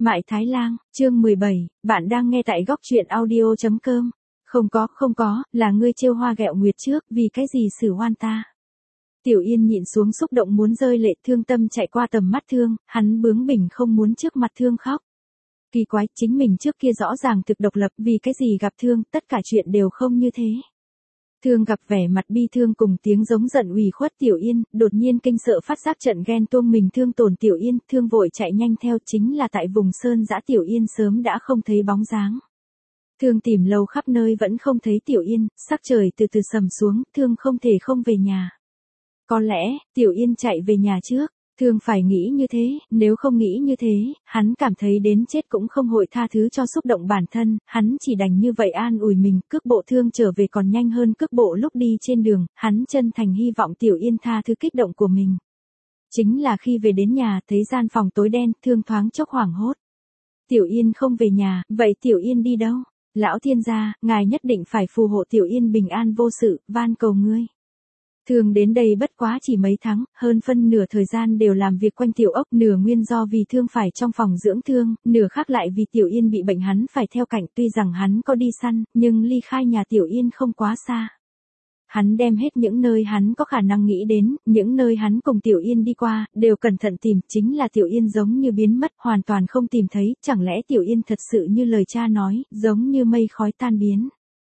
Mại Thái Lang, chương 17, bạn đang nghe tại góc truyện audio.com. Không có, là ngươi trêu hoa ghẹo nguyệt trước, vì cái gì xử oan ta. Tiểu Yên nhịn xuống xúc động muốn rơi lệ, thương tâm chạy qua tầm mắt Thương, hắn bướng bỉnh không muốn trước mặt Thương khóc. Kỳ quái, chính mình trước kia rõ ràng thực độc lập, vì cái gì gặp Thương, tất cả chuyện đều không như thế. Thương gặp vẻ mặt bi thương cùng tiếng giống giận ủy khuất Tiểu Yên, đột nhiên kinh sợ phát giác trận ghen tuông mình thương tổn Tiểu Yên, Thương vội chạy nhanh theo, chính là tại vùng sơn dã Tiểu Yên sớm đã không thấy bóng dáng. Thương tìm lâu khắp nơi vẫn không thấy Tiểu Yên, sắc trời từ từ sầm xuống, Thương không thể không về nhà. Có lẽ, Tiểu Yên chạy về nhà trước. Thương phải nghĩ như thế, nếu không nghĩ như thế, hắn cảm thấy đến chết cũng không hội tha thứ cho xúc động bản thân, hắn chỉ đành như vậy an ủi mình, cước bộ Thương trở về còn nhanh hơn cước bộ lúc đi trên đường, hắn chân thành hy vọng Tiểu Yên tha thứ kích động của mình. Chính là khi về đến nhà, thấy gian phòng tối đen, Thương thoáng chốc hoảng hốt. Tiểu Yên không về nhà, vậy Tiểu Yên đi đâu? Lão thiên gia, ngài nhất định phải phù hộ Tiểu Yên bình an vô sự, van cầu ngươi. Thương đến đây bất quá chỉ mấy tháng, hơn phân nửa thời gian đều làm việc quanh Tiểu Ốc, nửa nguyên do vì Thương phải trong phòng dưỡng thương, nửa khác lại vì Tiểu Yên bị bệnh hắn phải theo cạnh, tuy rằng hắn có đi săn, nhưng ly khai nhà Tiểu Yên không quá xa. Hắn đem hết những nơi hắn có khả năng nghĩ đến, những nơi hắn cùng Tiểu Yên đi qua, đều cẩn thận tìm, chính là Tiểu Yên giống như biến mất, hoàn toàn không tìm thấy, chẳng lẽ Tiểu Yên thật sự như lời cha nói, giống như mây khói tan biến.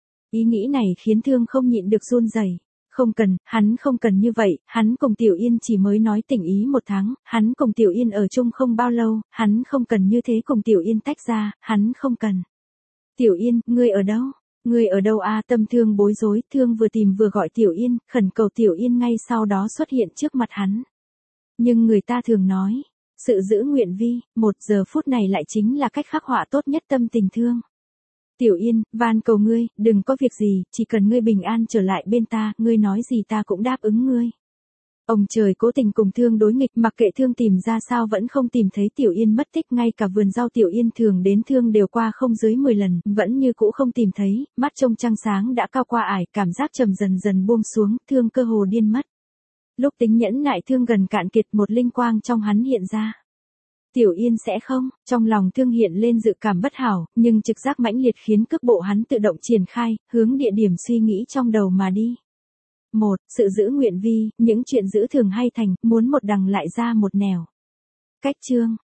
Ý nghĩ này khiến Thương không nhịn được run rẩy. Không cần, hắn không cần như vậy, hắn cùng Tiểu Yên chỉ mới nói tình ý 1 tháng, hắn cùng Tiểu Yên ở chung không bao lâu, hắn không cần như thế cùng Tiểu Yên tách ra, hắn không cần. Tiểu Yên, ngươi ở đâu? Ngươi ở đâu a? Tâm Thương bối rối, Thương vừa tìm vừa gọi Tiểu Yên, khẩn cầu Tiểu Yên ngay sau đó xuất hiện trước mặt hắn. Nhưng người ta thường nói, sự giữ nguyện vi, 1 giờ phút này lại chính là cách khắc họa tốt nhất tâm tình Thương. Tiểu Yên, van cầu ngươi, đừng có việc gì, chỉ cần ngươi bình an trở lại bên ta, ngươi nói gì ta cũng đáp ứng ngươi. Ông trời cố tình cùng Thương đối nghịch, mặc kệ Thương tìm ra sao vẫn không tìm thấy Tiểu Yên mất tích, ngay cả vườn rau Tiểu Yên thường đến Thương đều qua không dưới 10 lần, vẫn như cũ không tìm thấy, mắt trông trăng sáng đã cao qua ải, cảm giác trầm dần dần buông xuống, Thương cơ hồ điên mất. Lúc tính nhẫn nại Thương gần cạn kiệt, một linh quang trong hắn hiện ra. Tiểu Yên sẽ không, trong lòng Thương hiện lên dự cảm bất hảo, nhưng trực giác mãnh liệt khiến cước bộ hắn tự động triển khai, hướng địa điểm suy nghĩ trong đầu mà đi. 1. Sự giữ nguyện vi, những chuyện giữ thường hay thành, muốn một đằng lại ra một nẻo. Cách chương.